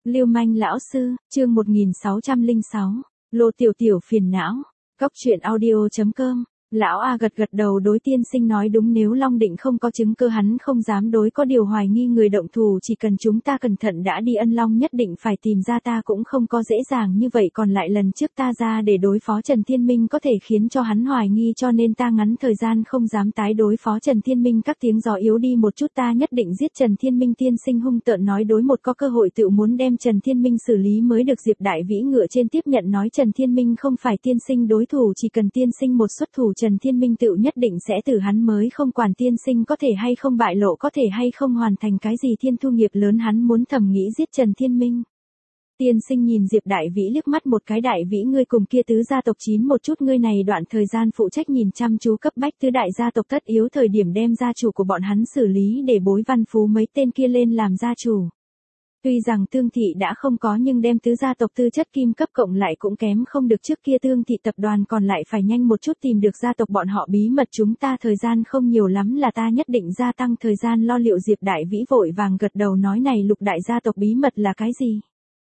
Lưu manh lão sư, chương 1606, Lô Tiểu Tiểu phiền não, Cóc truyện audio.com. Lão A gật gật đầu đối tiên sinh nói đúng, nếu Long Định không có chứng cơ hắn không dám đối có điều hoài nghi người động thủ, chỉ cần chúng ta cẩn thận đã đi Ân Long nhất định phải tìm ra, ta cũng không có dễ dàng như vậy, còn lại lần trước ta ra để đối phó Trần Thiên Minh có thể khiến cho hắn hoài nghi, cho nên ta ngắn thời gian không dám tái đối phó Trần Thiên Minh, các tiếng gió yếu đi một chút, ta nhất định giết Trần Thiên Minh. Tiên sinh hung tợn nói, đối một có cơ hội tự muốn đem Trần Thiên Minh xử lý mới được. Diệp Đại Vĩ ngựa trên tiếp nhận nói, Trần Thiên Minh không phải tiên sinh đối thủ, chỉ cần tiên sinh một xuất thủ Trần Thiên Minh tự nhất định sẽ từ hắn, mới không quản tiên sinh có thể hay không bại lộ, có thể hay không hoàn thành cái gì thiên thu nghiệp lớn, hắn muốn thầm nghĩ giết Trần Thiên Minh. Tiên sinh nhìn Diệp Đại Vĩ liếc mắt một cái, Đại Vĩ ngươi cùng kia tứ gia tộc chín một chút, ngươi này đoạn thời gian phụ trách nhìn chăm chú cấp bách tứ đại gia tộc, tất yếu thời điểm đem gia chủ của bọn hắn xử lý để bối văn phú mấy tên kia lên làm gia chủ. Tuy rằng Tương Thị đã không có, nhưng đem tứ gia tộc tư chất kim cấp cộng lại cũng kém không được trước kia Tương Thị tập đoàn, còn lại phải nhanh một chút tìm được gia tộc bọn họ bí mật, chúng ta thời gian không nhiều lắm, là ta nhất định gia tăng thời gian lo liệu. Diệp Đại Vĩ vội vàng gật đầu nói, này Lục đại gia tộc bí mật là cái gì?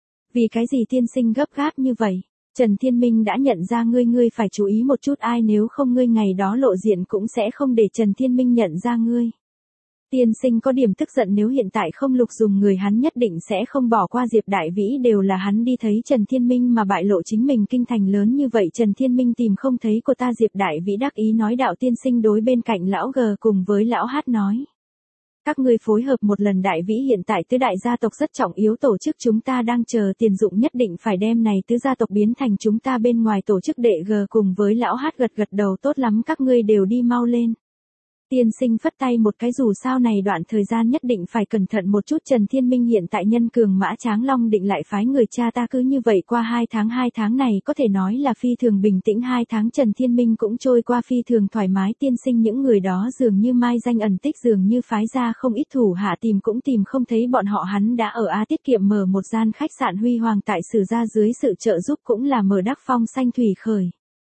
Vì cái gì tiên sinh gấp gáp như vậy? Trần Thiên Minh đã nhận ra ngươi, ngươi phải chú ý một chút, ai nếu không ngươi ngày đó lộ diện cũng sẽ không để Trần Thiên Minh nhận ra ngươi. Tiên sinh có điểm tức giận, nếu hiện tại không lục dùng người hắn nhất định sẽ không bỏ qua. Diệp Đại Vĩ đều là hắn đi thấy Trần Thiên Minh mà bại lộ chính mình kinh thành lớn như vậy, Trần Thiên Minh tìm không thấy cô ta. Diệp Đại Vĩ đắc ý nói, đạo tiên sinh đối bên cạnh lão G cùng với lão Hát nói, các ngươi phối hợp một lần. Đại Vĩ hiện tại tứ đại gia tộc rất trọng yếu tổ chức, chúng ta đang chờ tiền dụng, nhất định phải đem này tứ gia tộc biến thành chúng ta bên ngoài tổ chức. Đệ G cùng với lão Hát gật gật đầu, tốt lắm, các ngươi đều đi mau lên. Tiên sinh phất tay một cái, dù sao này đoạn thời gian nhất định phải cẩn thận một chút. Trần Thiên Minh hiện tại nhân cường mã tráng, Long Định lại phái người cha ta, cứ như vậy qua 2 tháng này có thể nói là phi thường bình tĩnh, 2 tháng Trần Thiên Minh cũng trôi qua phi thường thoải mái. Tiên sinh những người đó dường như mai danh ẩn tích, dường như phái ra không ít thủ hạ tìm cũng tìm không thấy bọn họ, hắn đã ở A Tiết Kiệm mở một gian khách sạn huy hoàng tại Sử gia, dưới sự trợ giúp cũng là mở đắc phong xanh thủy khởi.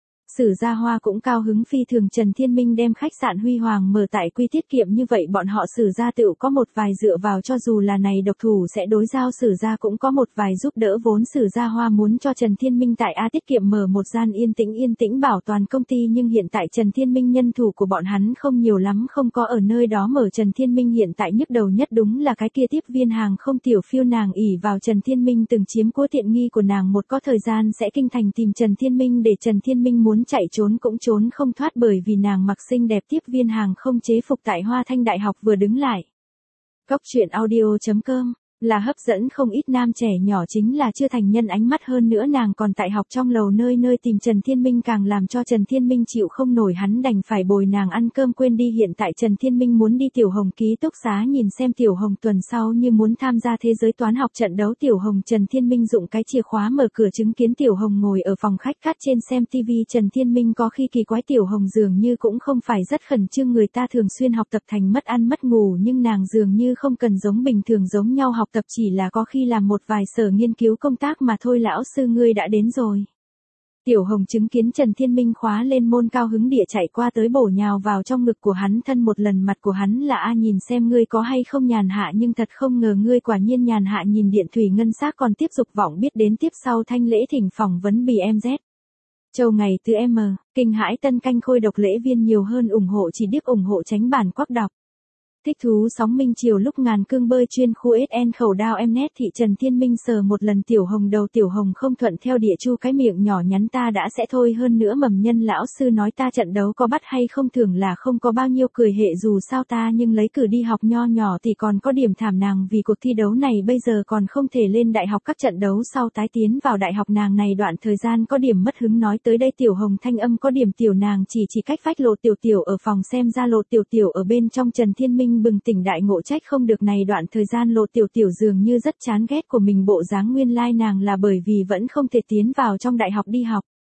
Sử gia Hoa cũng cao hứng phi thường, Trần Thiên Minh đem khách sạn huy hoàng mở tại Quy Tiết Kiệm, như vậy bọn họ Sử gia tựu có một vài dựa vào, cho dù là này độc thủ sẽ đối giao Sử gia cũng có một vài giúp đỡ vốn. Sử gia Hoa muốn cho Trần Thiên Minh tại A Tiết Kiệm mở một gian yên tĩnh bảo toàn công ty, nhưng hiện tại Trần Thiên Minh nhân thủ của bọn hắn không nhiều lắm, không có ở nơi đó mở. Trần Thiên Minh hiện tại nhức đầu nhất đúng là cái kia tiếp viên hàng không Tiểu Phiêu, nàng ỷ vào Trần Thiên Minh từng chiếm của tiện nghi của nàng, một có thời gian sẽ kinh thành tìm Trần Thiên Minh, để Trần Thiên Minh muốn chạy trốn cũng trốn không thoát, bởi vì nàng mặc xinh đẹp tiếp viên hàng không chế phục tại Hoa Thanh Đại học vừa đứng lại. Cóc truyện audio.com là hấp dẫn không ít nam trẻ nhỏ, chính là chưa thành nhân ánh mắt, hơn nữa nàng còn tại học trong lầu nơi nơi tìm Trần Thiên Minh, càng làm cho Trần Thiên Minh chịu không nổi, hắn đành phải bồi nàng ăn cơm quên đi. Hiện tại Trần Thiên Minh muốn đi Tiểu Hồng ký túc xá nhìn xem Tiểu Hồng tuần sau như muốn tham gia thế giới toán học trận đấu. Tiểu Hồng Trần Thiên Minh dụng cái chìa khóa mở cửa, chứng kiến Tiểu Hồng ngồi ở phòng khách cát trên xem TV. Trần Thiên Minh có khi kỳ quái, Tiểu Hồng dường như cũng không phải rất khẩn trương, người ta thường xuyên học tập thành mất ăn mất ngủ, nhưng nàng dường như không cần giống bình thường giống nhau học tập, chỉ là có khi làm một vài sở nghiên cứu công tác mà thôi. Lão sư ngươi đã đến rồi. Tiểu Hồng chứng kiến Trần Thiên Minh khóa lên môn, cao hứng địa chạy qua tới bổ nhào vào trong ngực của hắn, thân một lần mặt của hắn là a, nhìn xem ngươi có hay không nhàn hạ, nhưng thật không ngờ ngươi quả nhiên nhàn hạ. Nhìn điện thủy ngân sắc còn tiếp dục vọng, biết đến tiếp sau thanh lễ thỉnh phỏng vấn BMZ. Châu ngày từ M, kinh hãi tân canh khôi độc lễ viên nhiều hơn ủng hộ chỉ điếc ủng hộ tránh bản quắc đọc. Thích thú sóng minh chiều lúc ngàn cương bơi chuyên khu SN khẩu đao Mnet thị. Trần Thiên Minh sờ một lần Tiểu Hồng đầu, Tiểu Hồng không thuận theo địa chu cái miệng nhỏ nhắn, ta đã sẽ thôi, hơn nữa mầm nhân lão sư nói ta trận đấu có bắt hay không thường là không có bao nhiêu cười hệ, dù sao ta nhưng lấy cử đi học nho nhỏ thì còn có điểm thảm, nàng vì cuộc thi đấu này bây giờ còn không thể lên đại học, các trận đấu sau tái tiến vào đại học nàng này đoạn thời gian có điểm mất hứng. Nói tới đây Tiểu Hồng thanh âm có điểm tiểu, nàng chỉ cách vách Lộ Tiểu Tiểu ở phòng, xem ra Lộ Tiểu Tiểu ở bên trong. Trần Thiên Minh bừng tỉnh đại ngộ, trách không được này đoạn thời gian Lộ Tiểu Tiểu dường như rất chán ghét của mình bộ dáng, nguyên lai nàng là bởi vì vẫn không thể tiến vào trong đại học đi học.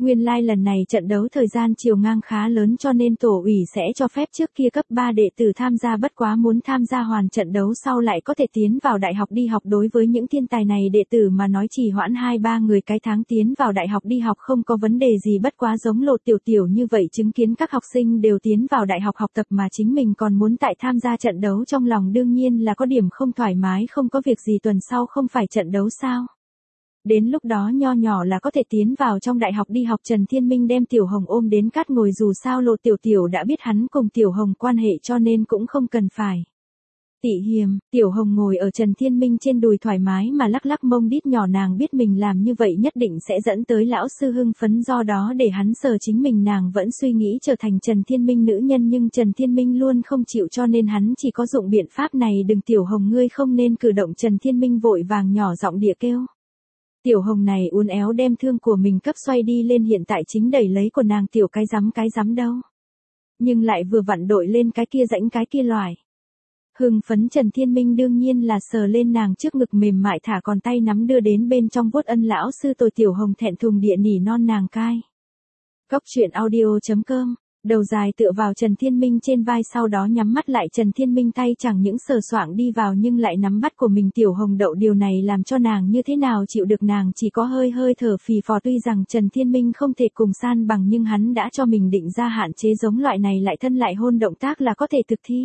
Nguyên lai lần này trận đấu thời gian chiều ngang khá lớn cho nên tổ ủy sẽ cho phép trước kia cấp 3 đệ tử tham gia, bất quá muốn tham gia hoàn trận đấu sau lại có thể tiến vào đại học đi học. Đối với những thiên tài này đệ tử mà nói chỉ hoãn 2-3 người cái tháng tiến vào đại học đi học không có vấn đề gì, bất quá giống Lộ Tiểu Tiểu như vậy chứng kiến các học sinh đều tiến vào đại học học tập mà chính mình còn muốn tại tham gia trận đấu, trong lòng đương nhiên là có điểm không thoải mái. Không có việc gì, tuần sau không phải trận đấu sao? Đến lúc đó nho nhỏ là có thể tiến vào trong đại học đi học. Trần Thiên Minh đem Tiểu Hồng ôm đến cát ngồi, dù sao Lộ Tiểu Tiểu đã biết hắn cùng Tiểu Hồng quan hệ cho nên cũng không cần phải tị hiềm. Tiểu Hồng ngồi ở Trần Thiên Minh trên đùi thoải mái mà lắc lắc mông đít nhỏ, nàng biết mình làm như vậy nhất định sẽ dẫn tới lão sư hưng phấn, do đó để hắn sờ chính mình. Nàng vẫn suy nghĩ trở thành Trần Thiên Minh nữ nhân nhưng Trần Thiên Minh luôn không chịu cho nên hắn chỉ có dụng biện pháp này. Đừng, Tiểu Hồng ngươi không nên cử động. Trần Thiên Minh vội vàng nhỏ giọng địa kêu. Tiểu Hồng này uốn éo đem thương của mình cấp xoay đi lên, hiện tại chính đẩy lấy của nàng tiểu cái rắm đâu. Nhưng lại vừa vặn đội lên cái kia rãnh cái kia loại. Hưng phấn Trần Thiên Minh đương nhiên là sờ lên nàng trước ngực mềm mại, thả còn tay nắm đưa đến bên trong vuốt ân lão sư tôi. Tiểu Hồng thẹn thùng địa nỉ non nàng cai. Cóc truyện audio.com. Đầu dài tựa vào Trần Thiên Minh trên vai, sau đó nhắm mắt lại. Trần Thiên Minh tay chẳng những sờ soạng đi vào nhưng lại nắm bắt của mình Tiểu Hồng đậu, điều này làm cho nàng như thế nào chịu được, nàng chỉ có hơi thở phì phò. Tuy rằng Trần Thiên Minh không thể cùng san bằng nhưng hắn đã cho mình định ra hạn chế, giống loại này lại thân lại hôn động tác là có thể thực thi.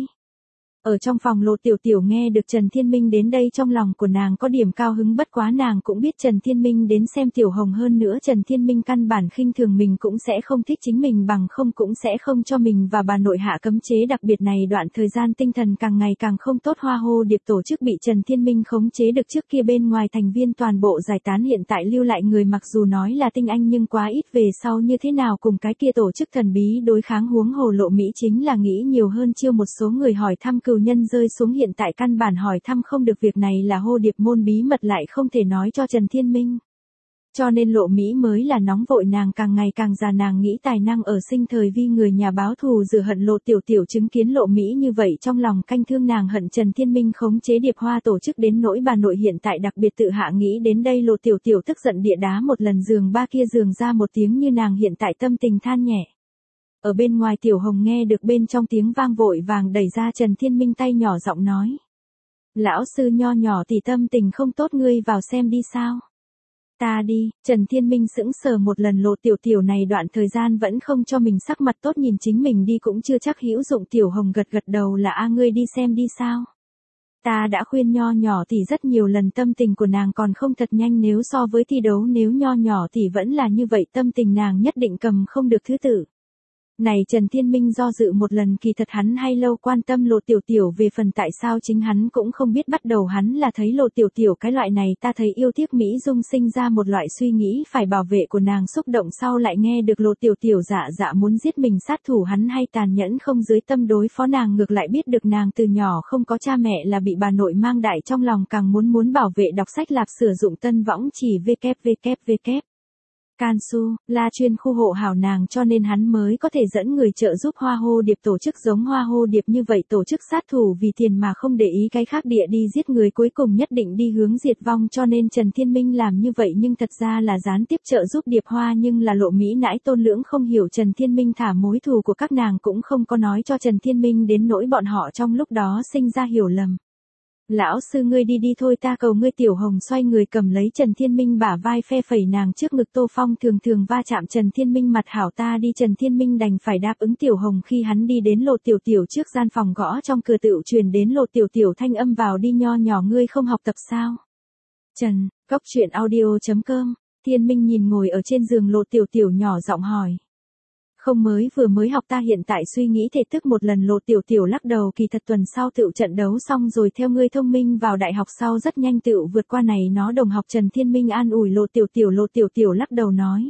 Ở trong phòng, Lộ Tiểu Tiểu nghe được Trần Thiên Minh đến đây, trong lòng của nàng có điểm cao hứng, bất quá nàng cũng biết Trần Thiên Minh đến xem Tiểu Hồng, hơn nữa Trần Thiên Minh căn bản khinh thường mình, cũng sẽ không thích chính mình, bằng không cũng sẽ không cho mình và bà nội hạ cấm chế. Đặc biệt này đoạn thời gian tinh thần càng ngày càng không tốt, Hoa Hô Điệp tổ chức bị Trần Thiên Minh khống chế được, trước kia bên ngoài thành viên toàn bộ giải tán, hiện tại lưu lại người mặc dù nói là tinh anh nhưng quá ít, về sau như thế nào cùng cái kia tổ chức thần bí đối kháng. Huống hồ Lộ Mỹ chính là nghĩ nhiều hơn, chiêu một số người hỏi thăm cừu nhân rơi xuống, hiện tại căn bản hỏi thăm không được, việc này là Hô Điệp môn bí mật lại không thể nói cho Trần Thiên Minh. Cho nên Lộ Mỹ mới là nóng vội, nàng càng ngày càng già, nàng nghĩ tài năng ở sinh thời vì người nhà báo thù rửa hận. Lộ Tiểu Tiểu chứng kiến Lộ Mỹ như vậy trong lòng canh thương, nàng hận Trần Thiên Minh khống chế Điệp Hoa tổ chức đến nỗi bà nội hiện tại đặc biệt tự hạ. Nghĩ đến đây Lộ Tiểu Tiểu tức giận địa đá một lần giường ba kia giường ra một tiếng, như nàng hiện tại tâm tình than nhẹ. Ở bên ngoài Tiểu Hồng nghe được bên trong tiếng vang vội vàng đẩy ra Trần Thiên Minh, tay nhỏ giọng nói. Lão sư nho nhỏ tỷ tâm tình không tốt, ngươi vào xem đi sao? Ta đi. Trần Thiên Minh sững sờ một lần, Lộ Tiểu Tiểu này đoạn thời gian vẫn không cho mình sắc mặt tốt, nhìn chính mình đi cũng chưa chắc hữu dụng. Tiểu Hồng gật gật đầu là a, ngươi đi xem đi sao? Ta đã khuyên nho nhỏ tỷ rất nhiều lần, tâm tình của nàng còn không thật nhanh, nếu so với thi đấu, nếu nho nhỏ tỷ vẫn là như vậy tâm tình nàng nhất định cầm không được thứ tự. Này Trần Thiên Minh do dự một lần, kỳ thật hắn hay lâu quan tâm Lộ Tiểu Tiểu, về phần tại sao chính hắn cũng không biết, bắt đầu hắn là thấy Lộ Tiểu Tiểu cái loại này ta thấy yêu tiếc Mỹ Dung, sinh ra một loại suy nghĩ phải bảo vệ của nàng xúc động, sau lại nghe được Lộ Tiểu Tiểu dạ muốn giết mình, sát thủ hắn hay tàn nhẫn không dưới tâm đối phó nàng, ngược lại biết được nàng từ nhỏ không có cha mẹ là bị bà nội mang đại, trong lòng càng muốn bảo vệ. Đọc sách lạp, sử dụng tân võng chỉ www. Cansu, La chuyên khu hộ hảo nàng, cho nên hắn mới có thể dẫn người trợ giúp Hoa Hô Điệp tổ chức. Giống Hoa Hô Điệp như vậy tổ chức sát thủ vì tiền mà không để ý cái khác địa đi giết người, cuối cùng nhất định đi hướng diệt vong, cho nên Trần Thiên Minh làm như vậy nhưng thật ra là gián tiếp trợ giúp Điệp Hoa. Nhưng là Lộ Mỹ nãi Tôn Lưỡng không hiểu Trần Thiên Minh thả mối thù của các nàng cũng không có nói cho Trần Thiên Minh, đến nỗi bọn họ trong lúc đó sinh ra hiểu lầm. Lão sư ngươi đi đi thôi, ta cầu ngươi. Tiểu Hồng xoay người cầm lấy Trần Thiên Minh bả vai phe phẩy nàng trước ngực. Tô Phong thường va chạm Trần Thiên Minh mặt, hảo ta đi. Trần Thiên Minh đành phải đáp ứng Tiểu Hồng. Khi hắn đi đến Lộ Tiểu Tiểu trước gian phòng, gõ trong cửa, tựu truyền đến Lộ Tiểu Tiểu thanh âm, vào đi nho nhỏ ngươi không học tập sao? Trần, Cóc truyện audio.com. Thiên Minh nhìn ngồi ở trên giường Lộ Tiểu Tiểu nhỏ giọng hỏi. Không, vừa mới học, ta hiện tại suy nghĩ thể thức một lần. Lộ Tiểu Tiểu lắc đầu, kỳ thật tuần sau tựu trận đấu xong rồi, theo ngươi thông minh vào đại học sau rất nhanh tựu vượt qua này nó đồng học. Trần Thiên Minh an ủi Lộ Tiểu Tiểu. Lộ Tiểu Tiểu lắc đầu nói.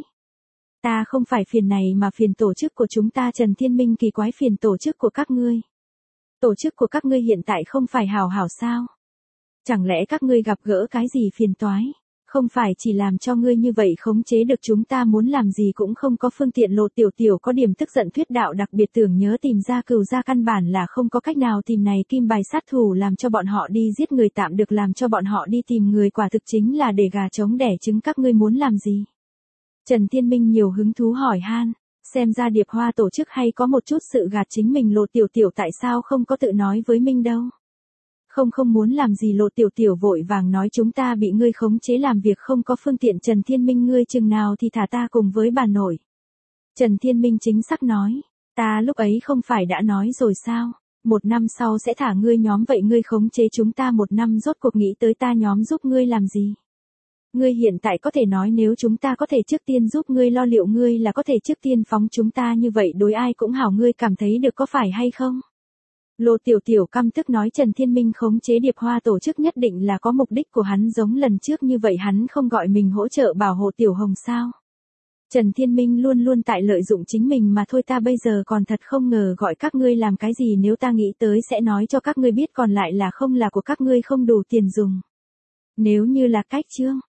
Ta không phải phiền này mà phiền tổ chức của chúng ta. Trần Thiên Minh kỳ quái, phiền tổ chức của các ngươi? Tổ chức của các ngươi hiện tại không phải hảo hảo sao? Chẳng lẽ các ngươi gặp gỡ cái gì phiền toái? Không phải chỉ làm cho ngươi như vậy khống chế được chúng ta, muốn làm gì cũng không có phương tiện. Lộ Tiểu Tiểu có điểm tức giận thuyết đạo, đặc biệt tưởng nhớ tìm ra cừu gia, căn bản là không có cách nào tìm này kim bài sát thủ làm cho bọn họ đi giết người, tạm được làm cho bọn họ đi tìm người, quả thực chính là để gà trống đẻ trứng, các ngươi muốn làm gì? Trần Thiên Minh nhiều hứng thú hỏi han, xem ra Điệp Hoa tổ chức hay có một chút sự gạt chính mình. Lộ Tiểu Tiểu tại sao không có tự nói với Minh đâu? Không muốn làm gì. Lộ Tiểu Tiểu vội vàng nói chúng ta bị ngươi khống chế làm việc không có phương tiện. Trần Thiên Minh ngươi chừng nào thì thả ta cùng với bà nội. Trần Thiên Minh chính xác nói, ta lúc ấy không phải đã nói rồi sao, 1 năm sau sẽ thả ngươi nhóm. Vậy ngươi khống chế chúng ta 1 năm rốt cuộc nghĩ tới ta nhóm giúp ngươi làm gì? Ngươi hiện tại có thể nói nếu chúng ta có thể trước tiên giúp ngươi lo liệu ngươi là có thể trước tiên phóng chúng ta như vậy đối ai cũng hảo. Ngươi cảm thấy được có phải hay không? Lộ Tiểu Tiểu căm tức nói Trần Thiên Minh khống chế Điệp Hoa tổ chức nhất định là có mục đích của hắn, giống lần trước như vậy hắn không gọi mình hỗ trợ bảo hộ Tiểu Hồng sao? Trần Thiên Minh luôn luôn tại lợi dụng chính mình mà thôi. Ta bây giờ còn thật không ngờ gọi các ngươi làm cái gì, nếu ta nghĩ tới sẽ nói cho các ngươi biết, còn lại là không là của các ngươi không đủ tiền dùng. Nếu như là cách chương,